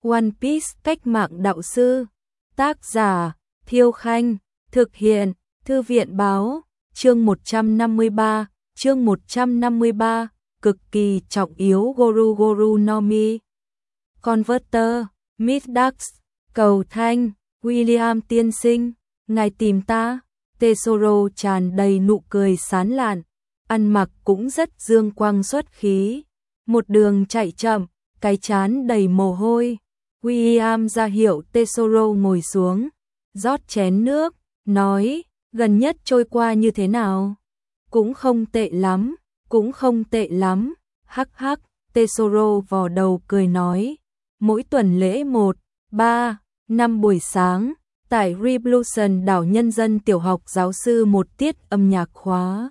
One Piece cách mạng đạo sư. Tác giả Thiêu Khanh. Thực hiện Thư viện Báo. Chương 153. Chương 153. Cực kỳ trọng yếu Goru Goru no Mi. Converter. Midax. Cầu Thanh. William tiên sinh, ngài tìm ta. Tesoro tràn đầy nụ cười sán lạn, ăn mặc cũng rất dương quang xuất khí. Một đường chạy chậm, cái trán đầy mồ hôi. William ra hiệu Tesoro ngồi xuống, rót chén nước, nói, gần nhất trôi qua như thế nào? Cũng không tệ lắm, cũng không tệ lắm. Hắc hắc, Tesoro vò đầu cười nói, mỗi tuần lễ 1, 3, 5 buổi sáng, tại Revolution đảo nhân dân tiểu học giáo sư một tiết âm nhạc khóa.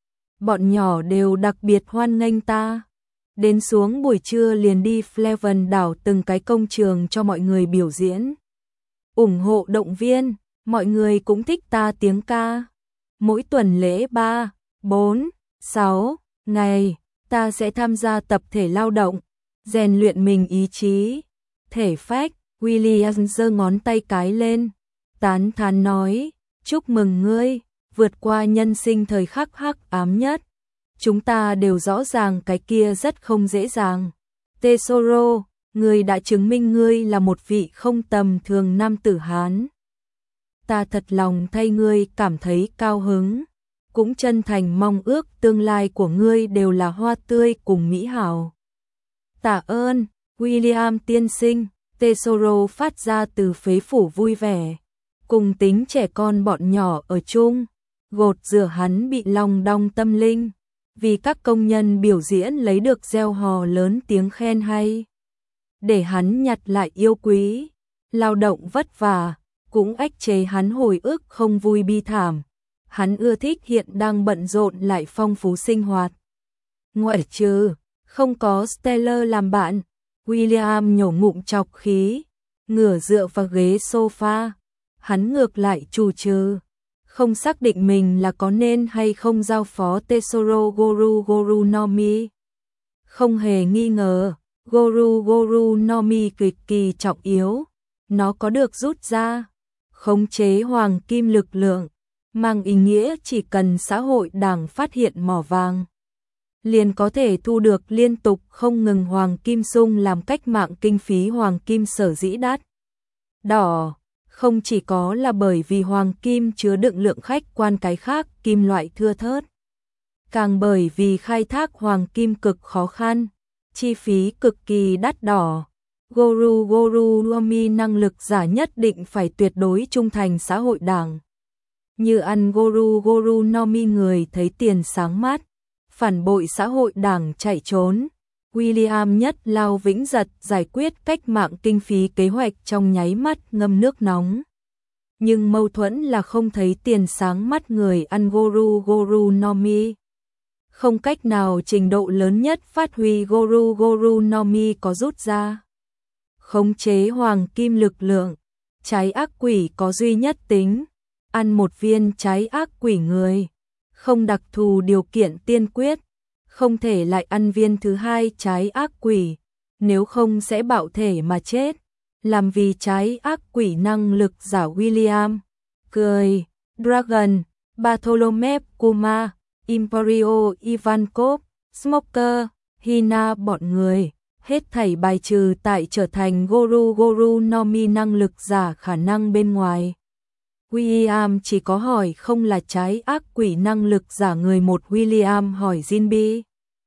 Bọn nhỏ đều đặc biệt hoan nghênh ta. Đến xuống buổi trưa liền đi Fleven đảo từng cái công trường cho mọi người biểu diễn. Ủng hộ động viên, mọi người cũng thích ta tiếng ca. Mỗi tuần lễ 3, 4, 6 ngày, ta sẽ tham gia tập thể lao động, rèn luyện mình ý chí, thể phách. William giơ ngón tay cái lên, tán thán nói, chúc mừng ngươi, vượt qua nhân sinh thời khắc hắc ám nhất. Chúng ta đều rõ ràng cái kia rất không dễ dàng. Tesoro, ngươi đã chứng minh ngươi là một vị không tầm thường nam tử Hán. Ta thật lòng thay ngươi cảm thấy cao hứng, cũng chân thành mong ước tương lai của ngươi đều là hoa tươi cùng mỹ hảo. Tạ ơn, William tiên sinh. Tesoro phát ra từ phế phủ vui vẻ, cùng tính trẻ con bọn nhỏ ở chung, gột rửa hắn bị lòng đong tâm linh, vì các công nhân biểu diễn lấy được reo hò lớn tiếng khen hay. Để hắn nhặt lại yêu quý, lao động vất vả, cũng ách chế hắn hồi ức không vui bi thảm. Hắn ưa thích hiện đang bận rộn lại phong phú sinh hoạt. Ngoại trừ, không có Stellar làm bạn. William nhổ ngụm chọc khí, ngửa dựa vào ghế sofa. Hắn ngược lại trù trừ, không xác định mình là có nên hay không giao phó Tesoro Goru Goru no Mi. Không hề nghi ngờ, Goru Goru no Mi cực kỳ trọng yếu. Nó có được rút ra, khống chế hoàng kim lực lượng, mang ý nghĩa chỉ cần xã hội đảng phát hiện mỏ vàng, liền có thể thu được liên tục không ngừng hoàng kim sung làm cách mạng. Kinh phí hoàng kim sở dĩ đắt đỏ, không chỉ có là bởi vì hoàng kim chứa đựng lượng khách quan cái khác kim loại thưa thớt, càng bởi vì khai thác hoàng kim cực khó khăn, chi phí cực kỳ đắt đỏ. Goru Goru no Mi năng lực giả nhất định phải tuyệt đối trung thành xã hội đảng. Như ăn Goru Goru no Mi người thấy tiền sáng mắt, phản bội xã hội đảng chạy trốn. William nhất lao vĩnh giật giải quyết cách mạng kinh phí kế hoạch trong nháy mắt ngâm nước nóng. Nhưng mâu thuẫn là không thấy tiền sáng mắt người ăn Goru Goru no Mi. Không cách nào trình độ lớn nhất phát huy Goru Goru no Mi có rút ra. Khống chế hoàng kim lực lượng, trái ác quỷ có duy nhất tính, ăn một viên trái ác quỷ người. Không đặc thù điều kiện tiên quyết, không thể lại ăn viên thứ hai trái ác quỷ, nếu không sẽ bạo thể mà chết. Làm vì trái ác quỷ năng lực giả William, cười, Dragon, Bartholomew Kuma, Imperio Ivankov, Smoker, Hina bọn người, hết thảy bài trừ tại trở thành Goru Goru no Mi năng lực giả khả năng bên ngoài. William chỉ có hỏi không là trái ác quỷ năng lực giả người một. William hỏi Jinbi.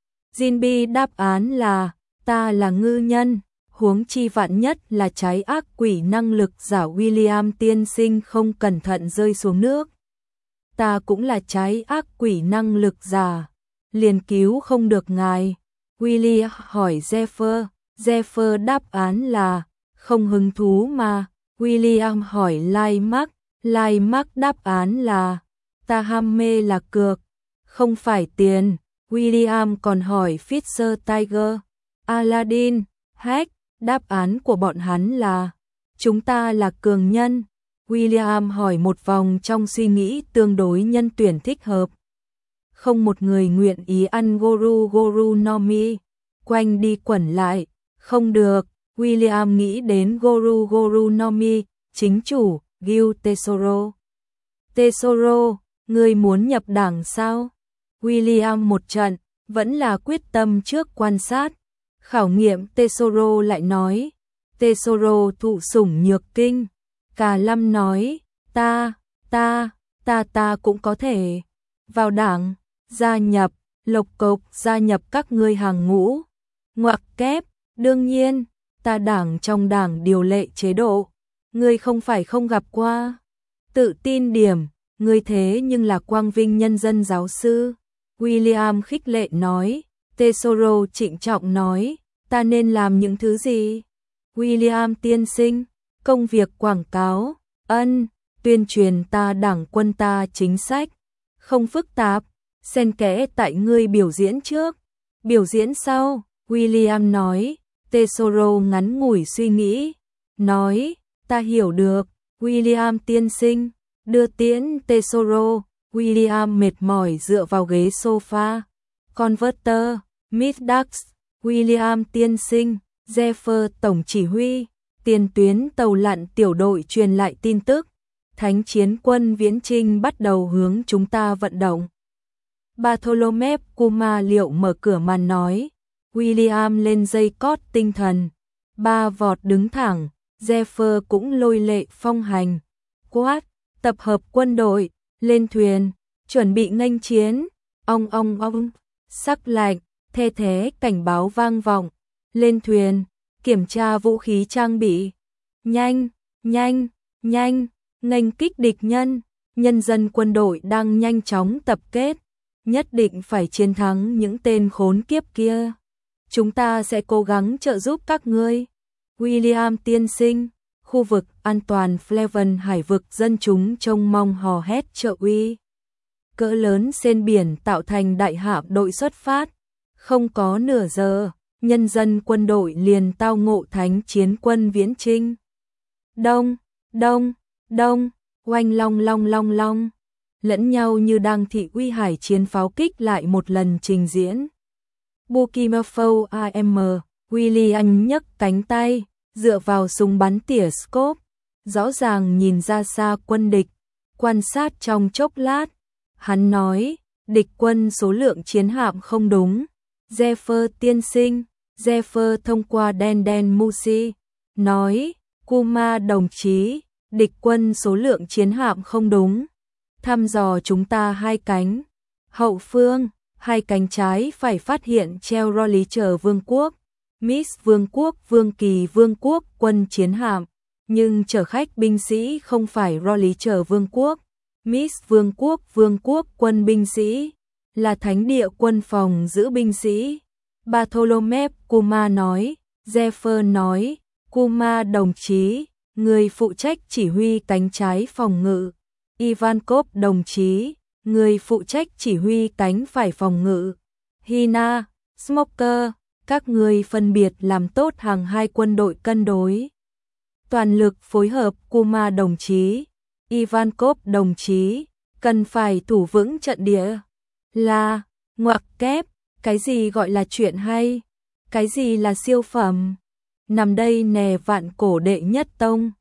Jinbi đáp án là, ta là ngư nhân, huống chi vạn nhất là trái ác quỷ năng lực giả. William tiên sinh không cẩn thận rơi xuống nước. Ta cũng là trái ác quỷ năng lực giả, liền cứu không được ngài. William hỏi Zephyr. Zephyr đáp án là, không hứng thú mà. William hỏi Limemark. Limemark đáp án là, ta ham mê là cược, không phải tiền. William còn hỏi Fisher Tiger, Aladdin, Hack. Đáp án của bọn hắn là, chúng ta là cường nhân. William hỏi một vòng trong suy nghĩ tương đối nhân tuyển thích hợp. Không một người nguyện ý ăn Goru Goru no Mi. Quanh đi quẩn lại, không được. William nghĩ đến Goru Goru no Mi, chính chủ, Gil Tesoro. Tesoro, ngươi muốn nhập đảng sao? William một trận, vẫn là quyết tâm trước quan sát. Khảo nghiệm Tesoro lại nói. Tesoro thụ sủng nhược kinh. Cả Lâm nói, ta cũng có thể vào đảng, gia nhập, lộc cộc gia nhập các ngươi hàng ngũ. Ngoặc kép, đương nhiên, ta đảng trong đảng điều lệ chế độ. Ngươi không phải không gặp qua. Tự tin điểm, ngươi thế nhưng là quang vinh nhân dân giáo sư. William khích lệ nói. Tesoro trịnh trọng nói, ta nên làm những thứ gì? William tiên sinh, công việc quảng cáo, tuyên truyền ta đảng quân ta chính sách, không phức tạp, xen kẽ tại ngươi biểu diễn trước. Biểu diễn sau, William nói. Tesoro ngắn ngủi suy nghĩ, nói, ta hiểu được, William tiên sinh, đưa tiễn Tesoro. William mệt mỏi dựa vào ghế sofa. Converter, Miss Dax, William tiên sinh, Zephyr tổng chỉ huy, tiền tuyến tàu lặn tiểu đội truyền lại tin tức. Thánh chiến quân viễn chinh bắt đầu hướng chúng ta vận động. Bartholomew Kuma liệu mở cửa màn nói. William lên dây cót tinh thần. Ba vọt đứng thẳng, Zephyr cũng lôi lệ phong hành. Quát, tập hợp quân đội, lên thuyền, chuẩn bị nghênh chiến. Ong, sắc lạnh, the thế cảnh báo vang vọng. Lên thuyền, kiểm tra vũ khí trang bị. Nhanh, nghênh kích địch nhân. Nhân dân quân đội đang nhanh chóng tập kết. Nhất định phải chiến thắng những tên khốn kiếp kia. Chúng ta sẽ cố gắng trợ giúp các ngươi. William tiên sinh, khu vực an toàn Fleven hải vực dân chúng trông mong hò hét trợ uy. Cỡ lớn trên biển tạo thành đại hạm đội xuất phát. Không có nửa giờ, nhân dân quân đội liền tao ngộ thánh chiến quân viễn chinh. Đông, oanh long. Lẫn nhau như đang thị uy hải chiến pháo kích lại một lần trình diễn. Bukimafo AM, William nhấc cánh tay, dựa vào súng bắn tỉa scope, rõ ràng nhìn ra xa quân địch, quan sát trong chốc lát. Hắn nói, địch quân số lượng chiến hạm không đúng. Zephyr tiên sinh, Zephyr thông qua đen Musi, nói, Kuma đồng chí, địch quân số lượng chiến hạm không đúng. Thăm dò chúng ta hai cánh. Hậu phương, hai cánh trái phải phát hiện treo Rolicher Vương quốc, Miss Vương quốc, Vương Kỳ Vương quốc quân chiến hạm, nhưng chở khách binh sĩ không phải Rolicher Vương quốc, Miss Vương quốc quân binh sĩ, là thánh địa quân phòng giữ binh sĩ. Bartholomew Kuma nói. Zephyr nói, Kuma đồng chí, người phụ trách chỉ huy cánh trái phòng ngự. Ivankov đồng chí, người phụ trách chỉ huy cánh phải phòng ngự. Hina, Smoker, các người phân biệt làm tốt hàng hai quân đội cân đối. Toàn lực phối hợp. Kuma đồng chí, Ivankov đồng chí, cần phải thủ vững trận địa. Là, ngoặc kép, cái gì gọi là chuyện hay? Cái gì là siêu phẩm? Nằm đây nè vạn cổ đệ nhất tông.